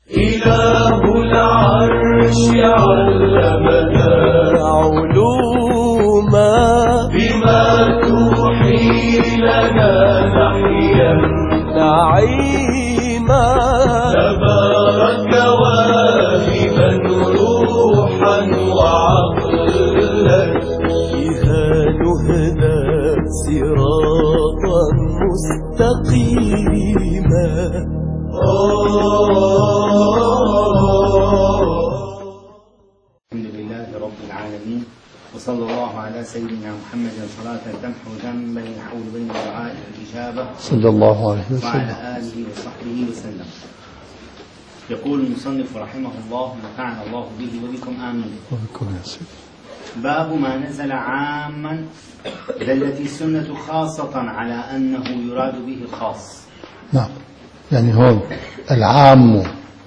إله العرش علمنا علوما بما توحي لنا نحيا نعيما تبارك واهبا روحا وعقلا بها نهدى صراطا مستقيما. الحمد لله رب العالمين، وصلى الله على سيدنا محمد صلاة تمحو ذنبا يحول بين الدعاء والإجابة صلى الله عليه وسلم وعلى آله وصحبه وسلم. يقول المصنف رحمه الله ونفعنا الله به وبكم آمين. باب ما نزل عاما دلت السنة خاصة على أنه يراد به الخاص. نعم، يعني هون العام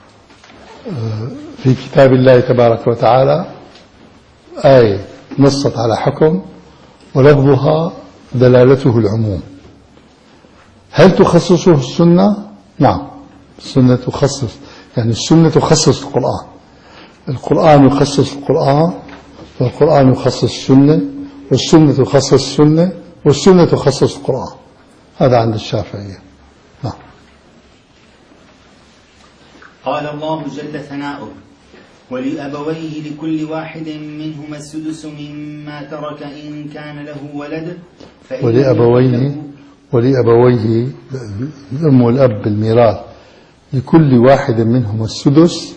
في كتاب الله تبارك وتعالى آية نصت على حكم ولفظها دلالته العموم. هل تخصصه السنة؟ نعم، السنة تخصص، يعني السنة تخصص القرآن، القرآن يخصص القرآن، والقرآن يخصص السنة، والسنة تخصص السنة، والسنة تخصص القرآن. هذا عند الشافعية. نعم. قال الله جل ثناؤه: ولأبويه لكل واحد منهما السدس مما ترك إن كان له ولد. ولأبويه الأم والأب بالميراث لكل واحد منهما السدس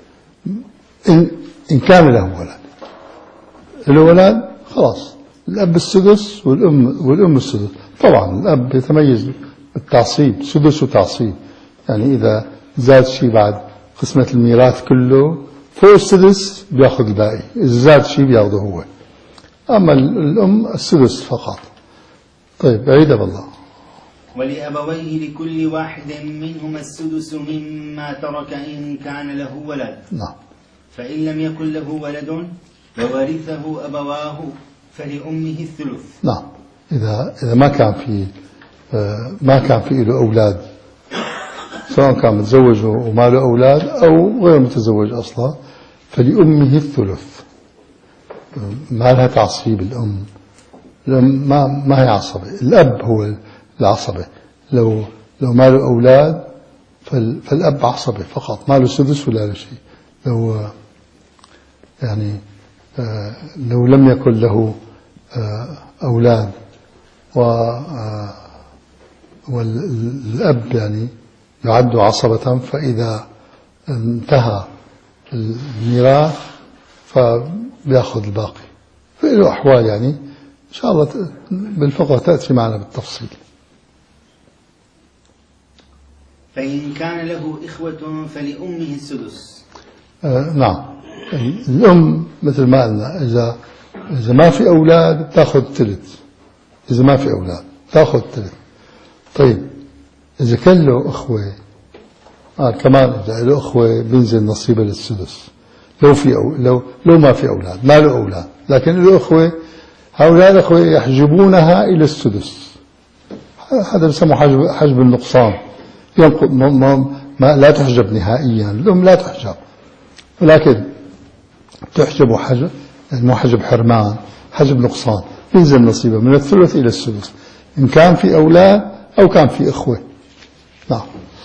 إن كان له ولد. الولد خلاص الأب السدس والأم السدس. طبعا الأب يتميز بالتعصيب، سدس وتعصيب، يعني إذا زاد شيء بعد قسمة الميراث كله فوق السدس بياخذ الباقي، إذا زاد شيء بياخذه هو. أما الأم السدس فقط. طيب عيدها بالله. ولأبويه لكل واحد منهما السدس مما ترك إن كان له ولد. نعم. فإن لم يكن له ولد وورثه أبواه فلأمه الثلث. نعم، إذا ما كان في له أولاد، سواء كان متزوج وما له أولاد أو غير متزوج أصلا، فلأمه الثلث. ما لها تعصيب الأم ما هي عصبة، الأب هو العصبة. لو ما له أولاد فالأب عصبة فقط، ما له سدس ولا له شيء. لو لم يكن له أولاد والأب يعني يعد عصبة، فإذا انتهى الميراث فبيأخذ الباقي. في له أحوال يعني إن شاء الله بالفقه تأتي معنا بالتفصيل. فإن كان له إخوة فلأمه السدس. نعم، الأم مثل ما قلنا إذا ما في أولاد تأخذ ثلث، إذا ما في أولاد تأخذ ثلث. طيب إذا كان له أخوة كمان، إذا له أخوة بينزل نصيبه للسدس. لو ما في أولاد، ما له أولاد لكن له أخوة، هؤلاء الأخوة يحجبونها إلى السدس. هذا يسمى حجب النقصان. لا تحجب نهائيا، الأم لا تحجب، ولكن تحجب حجب، مو حجب حرمان، حجب نقصان، ينزل نصيبه من الثلث إلى السدس إن كان في أولاد أو كان في إخوة. نعم.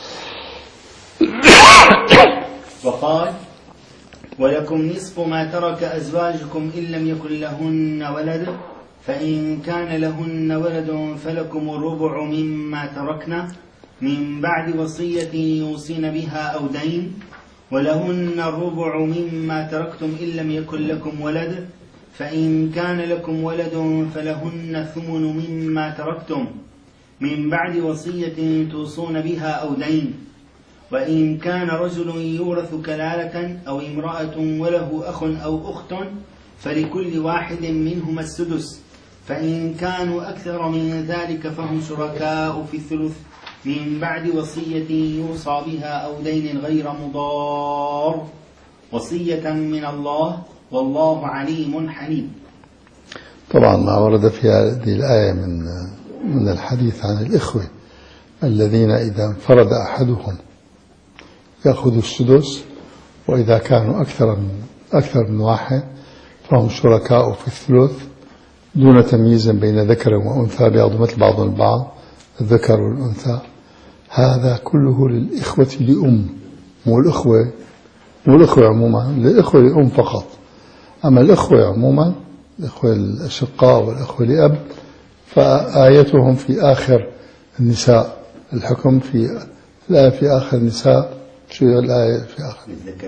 وقال: ولكم نصف ما ترك أزواجكم إن لم يكن لهن ولد، فإن كان لهن ولد فلكم الربع مما تركن من بعد وصية يوصين بها أو دين، ولهن الربع مما تركتم إن لم يكن لكم ولد، فإن كان لكم ولد فلهن الثمن مما تركتم من بعد وصية توصون بها أو دين. وإن كان رجل يورث كلالة أو امرأة وله أخ أو أخت فلكل واحد منهما السدس، فإن كانوا أكثر من ذلك فهم شركاء في الثلث من بعد وصية يوصى بها أو دين غير مضار، وصية من الله والله عليم حليم. طبعا ما ورد في هذه الآية من الحديث عن الإخوة الذين إذا انفرد أحدهم يأخذوا السدس، وإذا كانوا أكثر من واحد فهم شركاء في الثلث دون تمييز بين ذكر وأنثى، بيأخذوا مثل بعضهم البعض الذكر والأنثى. هذا كله للإخوة لأم، مو الإخوة عموما، للإخوة لأم فقط. أما الإخوة عموما، الإخوة الأشقاء والإخوة لأب، فآيتهم في آخر النساء، الحكم في الآية في آخر النساء. شو الآية في آخر؟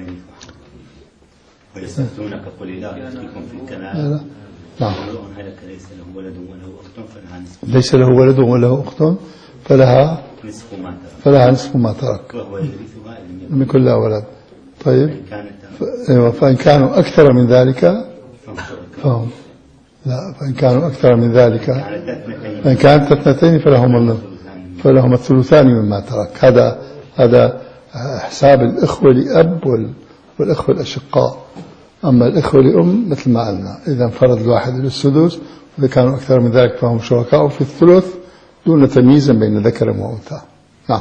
ويستفتونك قل الله يفتيكم في الكلام. نعم. هلك ليس له ولد وله أخت فلها نصف. ليس له ولد وله أخت فلها نصف ما ترك. وهو يرثها إن لم يكن لها ولد. طيب. كانت فإن كانوا أكثر من ذلك فهم لا، فإن كانوا أكثر من ذلك، فإن كانت اثنتين فلهم الثلثان مما ترك. هذا حساب الإخوة لأب والإخوة الأشقاء. أما الإخوة لأم مثل ما قلنا، إذا انفرد الواحد للسدس، وإذا كانوا أكثر من ذلك فهم شركاء في الثلث دون تمييز بين ذكر وأنثى. نعم.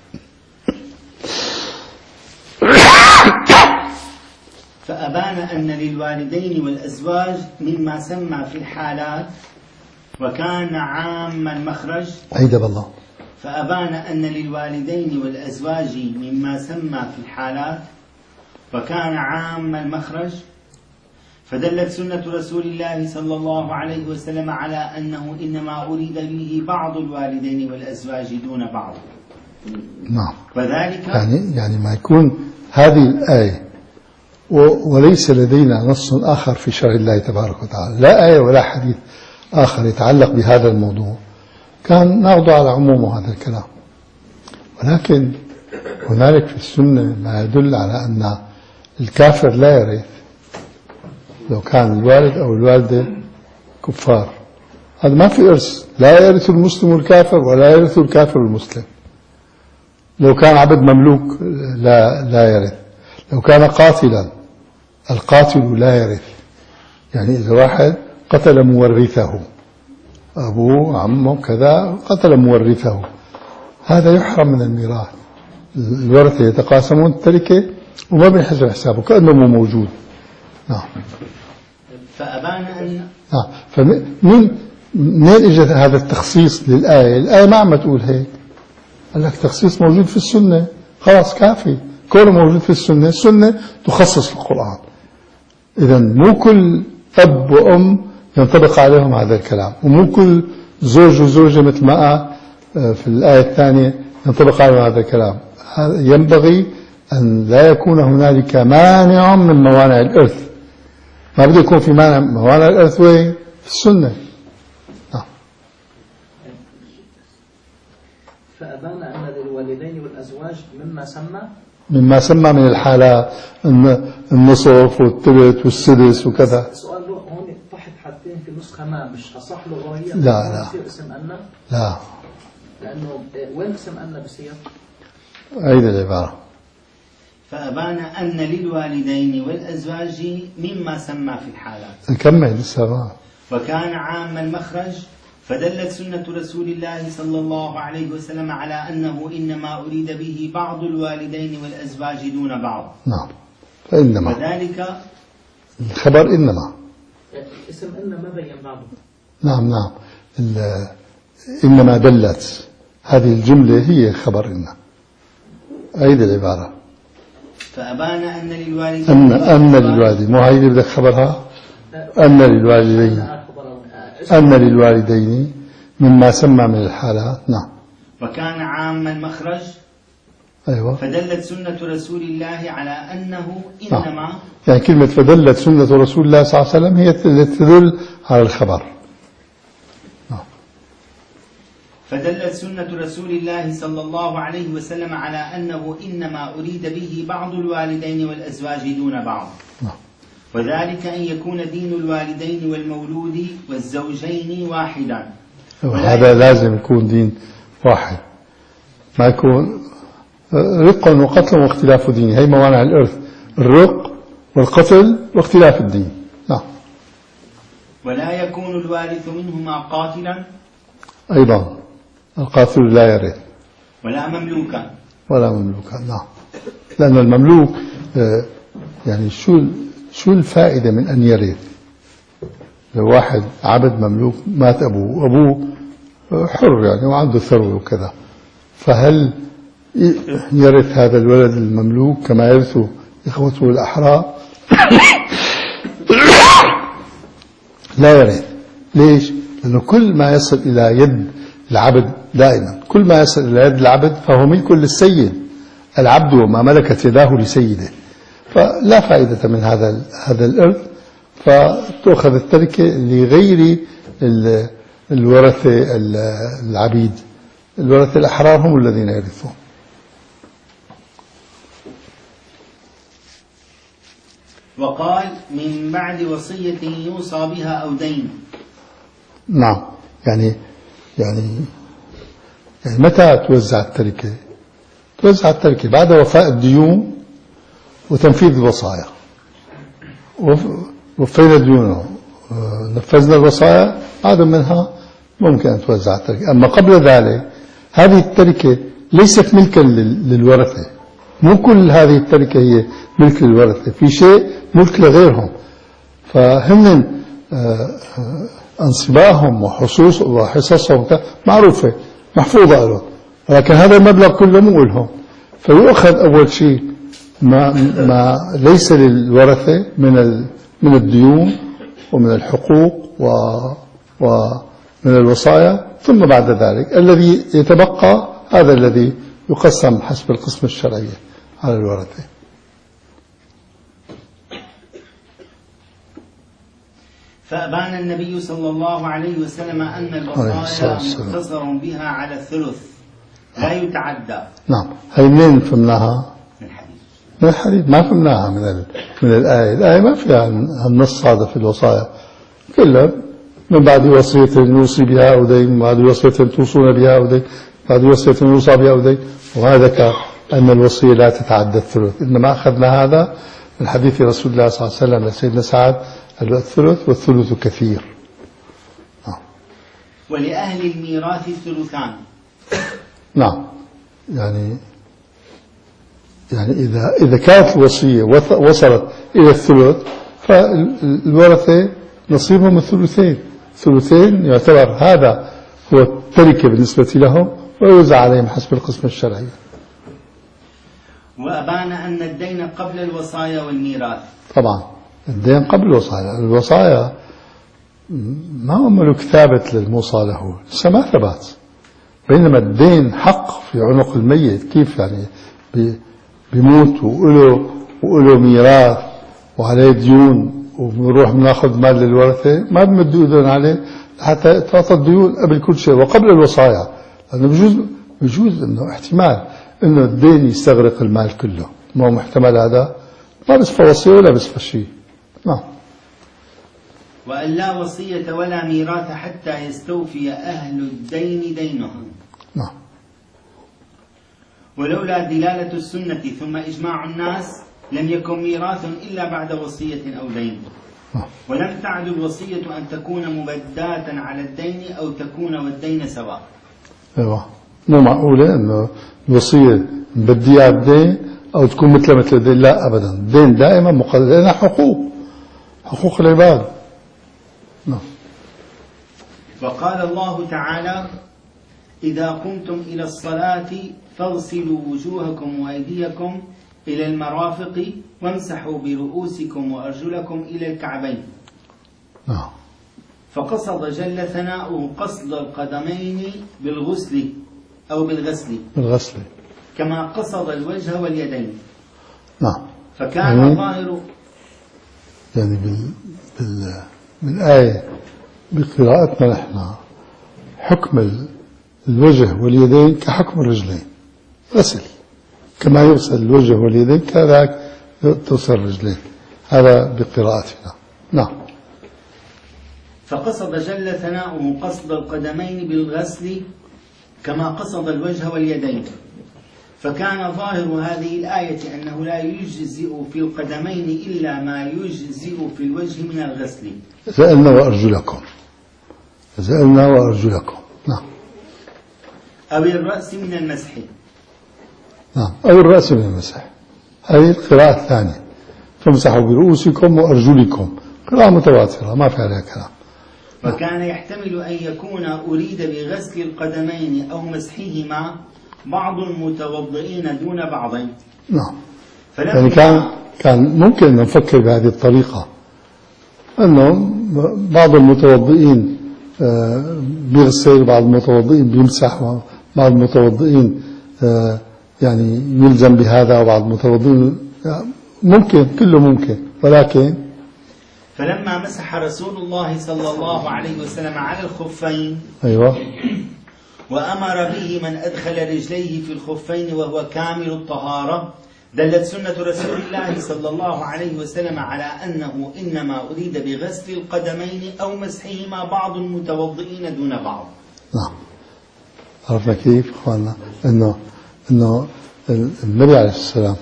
فأبان أن للوالدين والأزواج مما سمى في الحالات وكان عام المخرج. عيد بالله. فأبان أن للوالدين والأزواج مما سمى في الحالات وكان عام المخرج، فدلت سنة رسول الله صلى الله عليه وسلم على أنه إنما أريد به بعض الوالدين والأزواج دون بعض. نعم. وذلك يعني ما يكون هذه الآية وليس لدينا نص آخر في شرع الله تبارك وتعالى، لا آية ولا حديث آخر يتعلق بهذا الموضوع، كان ناخذ على عموم هذا الكلام. ولكن هنالك في السنة ما يدل على أن الكافر لا يرث لو كان الوالد أو الوالدة كفار. هذا ما في إرث، لا يرث المسلم الكافر ولا يرث الكافر المسلم. لو كان عبد مملوك لا يرث. لو كان قاتلا، القاتل لا يرث. يعني إذا واحد قتل مورثه، أبوه عمه كذا قتل مورثه، هذا يحرم من الميراث. الورثة يتقاسمون التركة وما بينحسب حسابه كأنه مو موجود. نعم. فأبان أن فمن اجى هذا التخصيص للآية؟ الآية ما عم تقول هيك، قال لك تخصيص موجود في السنة، خلاص كافي. كونه موجود في السنة، السنة تخصص القرآن. إذا مو كل أب وأم ينطبق عليهم هذا الكلام، ومو كل زوج وزوجة مثل ما قال في الآية الثانية ينطبق عليهم هذا الكلام. ينبغي أن لا يكون هنالك مانع من موانع الإرث. ما بده يكون في مانع من موانع الإرث وين؟ في السنة. فأبان أن للوالدين والأزواج مما سمى من الحالات النصف والثلث والسدس وكذا. السؤال له هون تحت حاطين في نسخة ما مش أصح لغويا؟ لا بصير اسم أن؟ لا، لأنه وين اسم أن بصير؟ عيد العبارة. فأبان أن للوالدين والأزواج مما سمى في الحالات. نكمل لسه. وكان عام المخرج، فدلت سنة رسول الله صلى الله عليه وسلم على أنه إنما أريد به بعض الوالدين والأزواج دون بعض. نعم. فإنما وذلك الخبر إنما اسم إن ما بين بعضه. نعم. إنما دلت هذه الجملة هي خبر إن. عيد العبارة. فأبان أن للوالدين أن للوالدين، مو هاي اللي بدك خبرها؟ أن للوالدين مما سمى من الحالات. نعم. وكان عام المخرج. أيوة. فدلت سنة رسول الله على أنه إنما يعني كلمة فدلت سنة رسول الله صلى الله عليه وسلم هي التي تدل على الخبر. فدلت سنة رسول الله صلى الله عليه وسلم على أنه إنما أريد به بعض الوالدين والأزواج دون بعض. وذلك أن يكون دين الوالدين والمولود والزوجين واحدا. هذا لازم يكون دين واحد، ما يكون رق وقتل واختلاف دين. هي موانع الإرث، الرق والقتل واختلاف الدين. نعم. ولا يكون الوارث منهما قاتلا، أيضا القاتل لا يرث، ولا مملوكا. نعم. لأن المملوك يعني شو الفائدة من أن يرث؟ لو واحد عبد مملوك مات أبوه حر يعني وعنده ثروة وكذا، فهل يرث هذا الولد المملوك كما يرث إخوته الأحرار؟ لا يرث. ليش؟ لأنه كل ما يصل إلى يد العبد دائما، كل ما يصل إلى يد العبد فهو ملك للسيد، العبد وما ملكت يداه لسيده، فلا فائدة من هذا الإرث، فتأخذ التركة لغير الورثة العبيد. الورثة الأحرار هم الذين يرثون. وقال من بعد وصية يوصى بها أو دين. نعم، يعني متى توزع التركة؟ توزع التركة بعد وفاء الديون وتنفيذ الوصايا. وفينا الديون نفذنا الوصايا، بعد منها ممكن أن توزع التركة. أما قبل ذلك هذه التركة ليست ملكا للورثة، مو كل هذه التركة هي ملك للورثة، في شيء ملك لغيرهم، فهم أنصباهم وحصصهم معروفة محفوظة لهم، ولكن هذا المبلغ كله مو لهم، فيؤخذ أول شيء ما ليس للورثة من الديون ومن الحقوق ومن الوصايا، ثم بعد ذلك الذي يتبقى هذا الذي يقسم حسب القسمة الشرعية على الورثة. فأبان النبي صلى الله عليه وسلم أن الوصايا مقتصر بها على الثلث لا يتعدى. نعم، هي منين فهمناها؟ من الحديث، ما فهمناها من الآية. الآية ما فيها النص هذا في الوصايا، كلها من بعد وصية يوصي بها أو دين، من بعد وصية توصون بها أو دين، بعد وصية يوصى بها أو دين، وهذا أن الوصية لا تتعدى الثلث. إنما أخذنا هذا من حديث رسول الله صلى الله عليه وسلم لسيدنا سعد الثلث، والثلث كثير. ولأهل الميراث الثلثان. نعم، يعني إذا كانت الوصية وصلت إلى الثلث فالورثة نصيبهم الثلثين يعتبر هذا هو التركة بالنسبة لهم، ويوزع عليهم حسب القسمة الشرعية. وأبان أن الدين قبل الوصايا والميراث. طبعا الدين قبل الوصايا ما هو ملك ثابت للموصى له، لسه ما ثبت، بينما الدين حق في عنق الميت. كيف يعني بيموت وله ميراث وعليه ديون وبنروح بناخذ مال للورثة، ما بمدوا ايدهم عليه حتى تعطى الديون قبل كل شيء وقبل الوصايا، لأنه بجوز انه احتمال انه الدين يستغرق المال كله، ما هو محتمل هذا، ما بصفى وصية ولا بصفى شيء. نعم. وأن لا وصية ولا ميراث حتى يستوفي أهل الدين دينهم. نعم. ولولا دلالة السنة ثم إجماع الناس لم يكن ميراث إلا بعد وصية أو دين. ولم تعد الوصية أن تكون مبداة على الدين أو تكون والدين سواء. ايوه، مو معقولة انه الوصية مبدية على الدين او تكون مثل الدين، لا ابدا، الدين دائما مقدر، لانها حقوق العباد. نعم. وقال الله تعالى: إذا قمتم إلى الصلاة فاغسلوا وجوهكم وأيديكم إلى المرافق وامسحوا برؤوسكم وأرجلكم إلى الكعبين. نعم. فقصد جل ثناؤه قصد القدمين بالغسل أو بالغسل كما قصد الوجه واليدين. نعم. فكان ظاهر يعني بالآية بقراءتنا نحن حكم الوجه واليدين كحكم الرجلين، غسل كما يغسل الوجه واليدين كذلك تغسل الرجلين، هذا بقراءتنا. نعم. فقصد جل ثناؤه قصد القدمين بالغسل كما قصد الوجه واليدين، فكان ظاهر هذه الآية أنه لا يجزئ في القدمين إلا ما يجزئ في الوجه من الغسل. زألنا وأرجلكم. نعم. أو الرأس من المسح. نعم، أو الرأس من المسح. هذه القراءة الثانية، فامسحوا برؤوسكم وأرجلكم، قراءة متواترة ما في عليها كلام. وكان يحتمل أن يكون أريد بغسل القدمين أو مسحهما بعض المتوضئين دون بعض. نعم، يعني كان ممكن أن نفكر بهذه الطريقة، أنه بعض المتوضئين بيغسل، بعض المتوضئين بيمسح، بعض المتوضئين يعني يلزم بهذا، وبعض المتوضئين ممكن، كله ممكن. ولكن فلما مسح رسول الله صلى الله عليه وسلم على الخفين، أيوة، وأمر به من أدخل رجليه في الخفين وهو كامل الطهارة، دلت سنة رسول الله صلى الله عليه وسلم على أنه إنما أريد بغسل القدمين أو مسحهما بعض المتوضئين دون بعض. نعم، عرفنا كيف أخواننا إنه النبي عليه السلام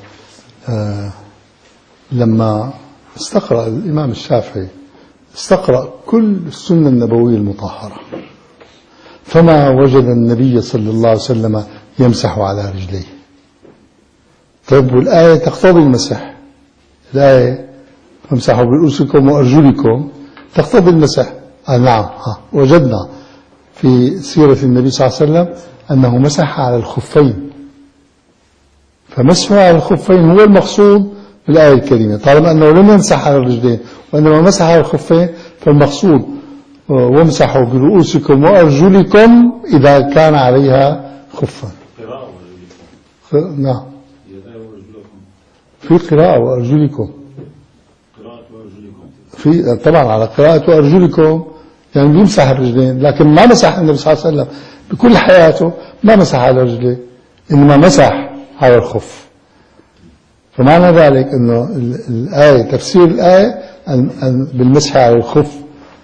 لما استقرأ الإمام الشافعي استقرأ كل السنة النبوية المطهرة، فما وجد النبي صلى الله عليه وسلم يمسح على رجليه. طيب، والآية تقتضي المسح، الآية فامسحوا برؤوسكم وأرجلكم تقتضي المسح. نعم، وجدنا في سيرة النبي صلى الله عليه وسلم أنه مسح على الخفين، فمسحه على الخفين هو المقصود بالآية الكريمة، طالما أنه لم يمسح على الرجلين وإنما مسح على الخفين، فالمقصود وامسحوا برؤوسكم وأرجلكم إذا كان عليها خفا. نعم، في قراءة وأرجلكم، في طبعا على قراءة وأرجلكم يعني بيمسح الرجلين، لكن ما مسح النبي صلى الله عليه وسلم بكل حياته، ما مسح على الرجلين، إنما مسح على الخف. فمعنى ذلك أنه الآية، تفسير الآية بالمسح على الخف،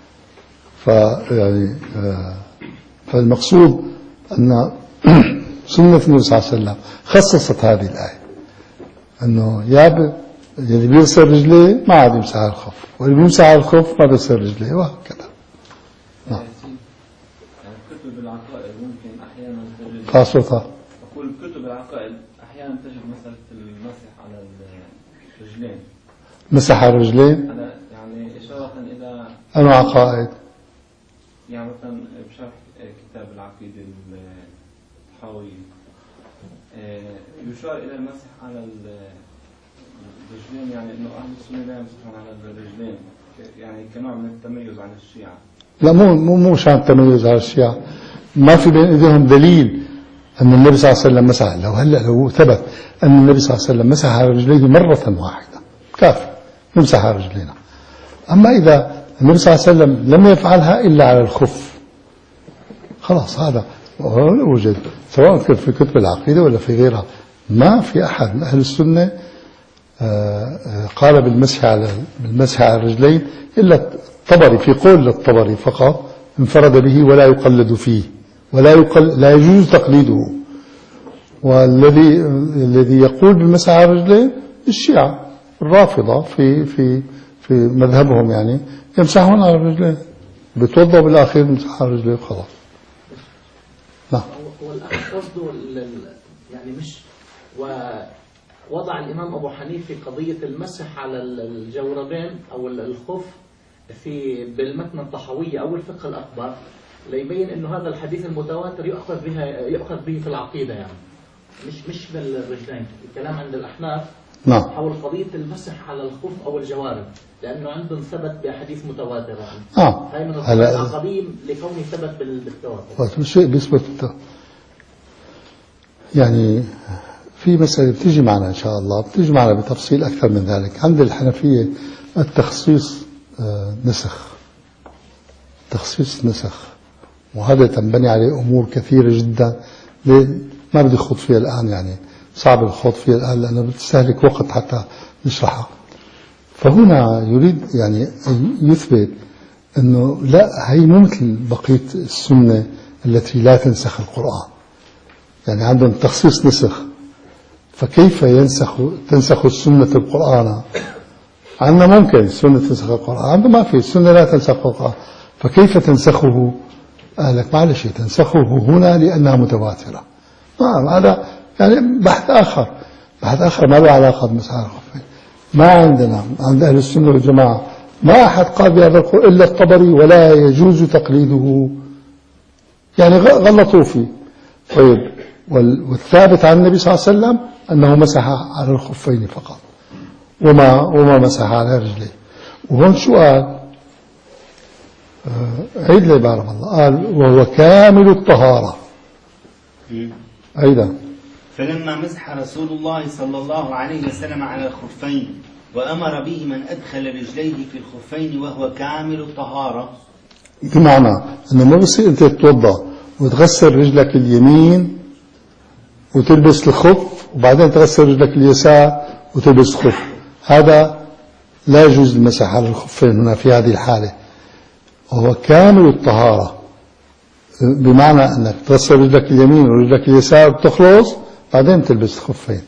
فيعني فالمقصود أن سنة النبي صلى الله عليه وسلم خصصت هذه الآية، أنه اللي بيغسل رجليه ما عاد يمسح على الخف، واللي بيمسح على الخف ما بيغسل رجليه، وهكذا. نعم. كتب العقائد ممكن أحيانا تجد، خاصة أقول كتب العقائد أحيانا تجد مسألة المسح على الرجلين، مسح على الرجلين، يعني إشارة إلى أنواع عقائد، يعني مثلا بشرح كتاب العقيدة الطحاوي يشار إلى المسح على الرجلين، يعني إنه أهل السنة لا يمسحون على الرجلين، يعني كنوع من التميز عن الشيعة. لا، مو شان التميز على الشيعة، ما في بين ايديهم دليل أن النبي صلى الله عليه وسلم مسح. لو ثبت أن النبي صلى الله عليه وسلم مسح على رجليه مرة واحدة كافي يمسح على رجلينا. أما إذا النبي صلى الله عليه وسلم لم يفعلها إلا على الخف، خلاص هذا وجد، سواء كان في كتب العقيدة ولا في غيرها. ما في أحد من أهل السنة قال بالمسح على الرجلين إلا الطبري، في قول للطبري فقط انفرد به ولا يقلد فيه، لا يجوز تقليده. والذي يقول بالمسح على الرجلين الشيعة الرافضة في مذهبهم، يعني يمسحون على الرجلين، بتوضوا بالآخير يمسح على الرجلين خلاص. نعم. والأخ قصده يعني مش ووضع الإمام أبو حنيفة قضية المسح على الجوربين أو الخف بالمتن الطحاوية أو الفقه الأكبر، ليبين إنه هذا الحديث المتواتر يؤخذ به في العقيدة، يعني مش بالرجلين. الكلام عند الأحناف نعم حول قضية المسح على الخف أو الجوارب، لأنه عندهم ثبت بأحاديث متواترة. هاي من العقبية لكونه ثبت بالتواتر. شيء بيثبت يعني في مسألة بتيجي معنا إن شاء الله، بتيجي معنا بتفصيل أكثر من ذلك. عند الحنفية التخصيص نسخ، وهذا تنبني عليه أمور كثيرة جدا ما بدي أخوض فيها الآن، يعني صعب الخوض فيها الآن لأنه بتستهلك وقت حتى نشرحها. فهنا يريد يعني يثبت أنه لا، هي مو مثل بقية السنة التي لا تنسخ القرآن، يعني عندهم تخصيص نسخ، فكيف تنسخ السنة القرآن؟ عندنا ممكن السنة تنسخ القرآن، عندنا ما في، السنة لا تنسخ القرآن، فكيف تنسخه؟ قال لك معلش تنسخه هنا لأنها متواترة. هذا يعني بحث آخر. واحد آخر ما له علاقة بمسح على الخفين. ما عندنا عند أهل السنة والجماعة ما أحد قال بهذا القول إلا الطبري، ولا يجوز تقليده، يعني غلطوا فيه. طيب، والثابت عن النبي صلى الله عليه وسلم أنه مسح على الخفين فقط، وما مسح على رجليه. وهون شو قال؟ عيد لي بارك الله. قال وهو كامل الطهارة. أيضا فلما مسح رسول الله صلى الله عليه وسلم على الخفين وأمر به من أدخل رجليه في الخفين وهو كامل الطهارة، بمعنى أنه ما بصير أنت تتوضأ وتغسل رجلك اليمين وتلبس الخف وبعدين تغسل رجلك اليسار وتلبس الخف. هذا لا يجوز المسح على الخفين هنا في هذه الحالة. وهو كامل الطهارة بمعنى أنك تغسل رجلك اليمين ورجلك اليسار وتخلص بعدين تلبس الخفين.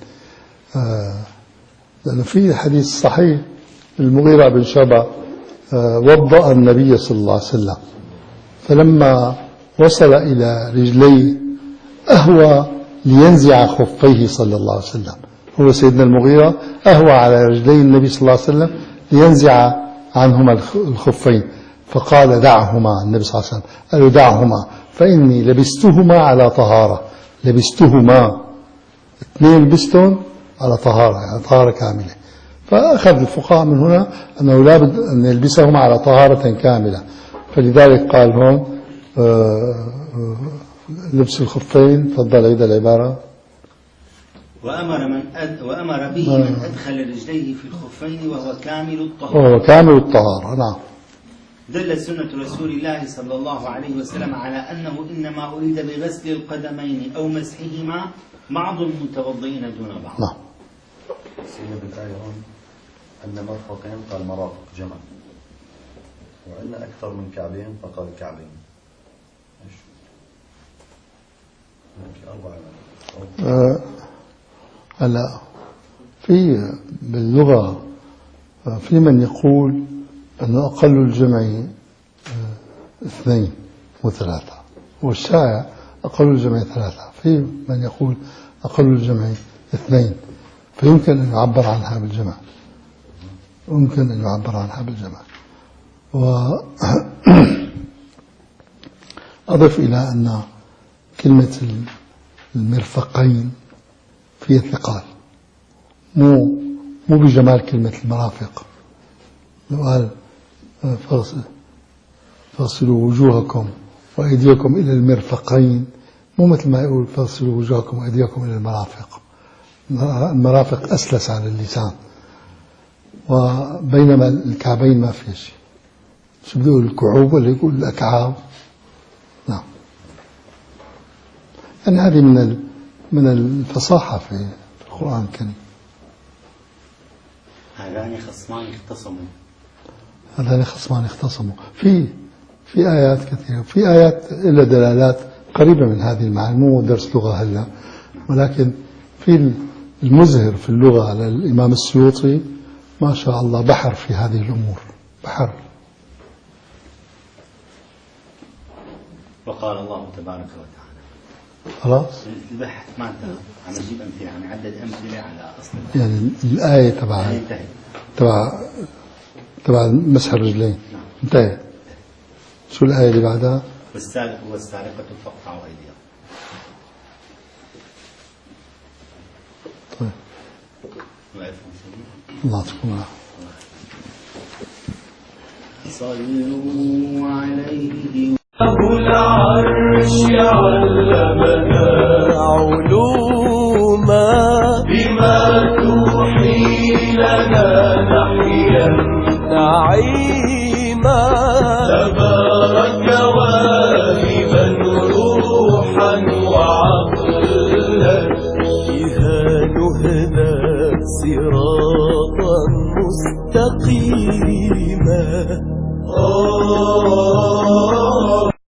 لأنه في حديث صحيح المغيرة بن شعبة وضأ النبي صلى الله عليه وسلم، فلما وصل إلى رجليه أهوى لينزع خفيه صلى الله عليه وسلم. هو سيدنا المغيرة أهوى على رجلي النبي صلى الله عليه وسلم لينزع عنهما الخفين، فقال دعهما. النبي صلى الله عليه وسلم قال له دعهما فإني لبستهما على طهارة. لبستهما، اثنين لبستهم على طهارة، يعني طهارة كاملة. فأخذ الفقهاء من هنا أنه لا بد أن يلبسهما على طهارة كاملة، فلذلك قال هون لبس الخفين. تفضل عيد العبارة. وأمر به من أدخل رجليه في الخفين وهو كامل الطهارة. وهو كامل الطهارة، نعم. دلت سنة رسول الله صلى الله عليه وسلم على أنه إنما أريد بغسل القدمين أو مسحهما بعض المتوضئين دون بعض. نعم. سيدنا بالآية هون أن مرفقين قال مرافق جمع، وأن أكثر من كعبين فقال كعبين. هلا في باللغة في من يقول أن أقل الجمع 2 و3، والشائع أقل الجمع 3. في من يقول أقل الجمع 2، فيمكن أن يعبر عنها بالجمع، يمكن أن يعبر عنها بالجمع. وأضف إلى أن كلمة المرفقين فيها ثقال، مو بجمال كلمة المرافق. لو قال فاغسلوا وجوهكم وأيديكم إلى المرفقين، مو مثل ما يقول فاغسلوا وجوهكم وأيديكم إلى المرافق. المرافق أسلس على اللسان، وبينما الكعبين ما فيه شيء. شو بده يقول الكعوب ولا يقول الأكعاب؟ نعم. يعني هذه من الفصاحة في القرآن الكريم. هذان خصمان اختصموا في آيات كثيرة، في آيات إلا دلالات قريبة من هذه المعاني. مو درس لغة هلا، ولكن في المزهر في اللغة على الإمام السيوطي ما شاء الله بحر في هذه الأمور، بحر. وقال الله تبارك وتعالى. خلاص البحث ما انتهى، عم نجيب أمثلة، عم نعدد أمثلة على أصل يعني الآية تبع مسح الرجلين انتهت. شو الآية اللي بعدها؟ والسارق والسارقة فاقطعوا أيديهم. طيب الله يعطيكم صلوا عليه. أبو العرش علمنا علوما بما توحي لنا نحيا نعيما. تبارك واهبا روحا وعقلا بها نهدى صراطا مستقيما.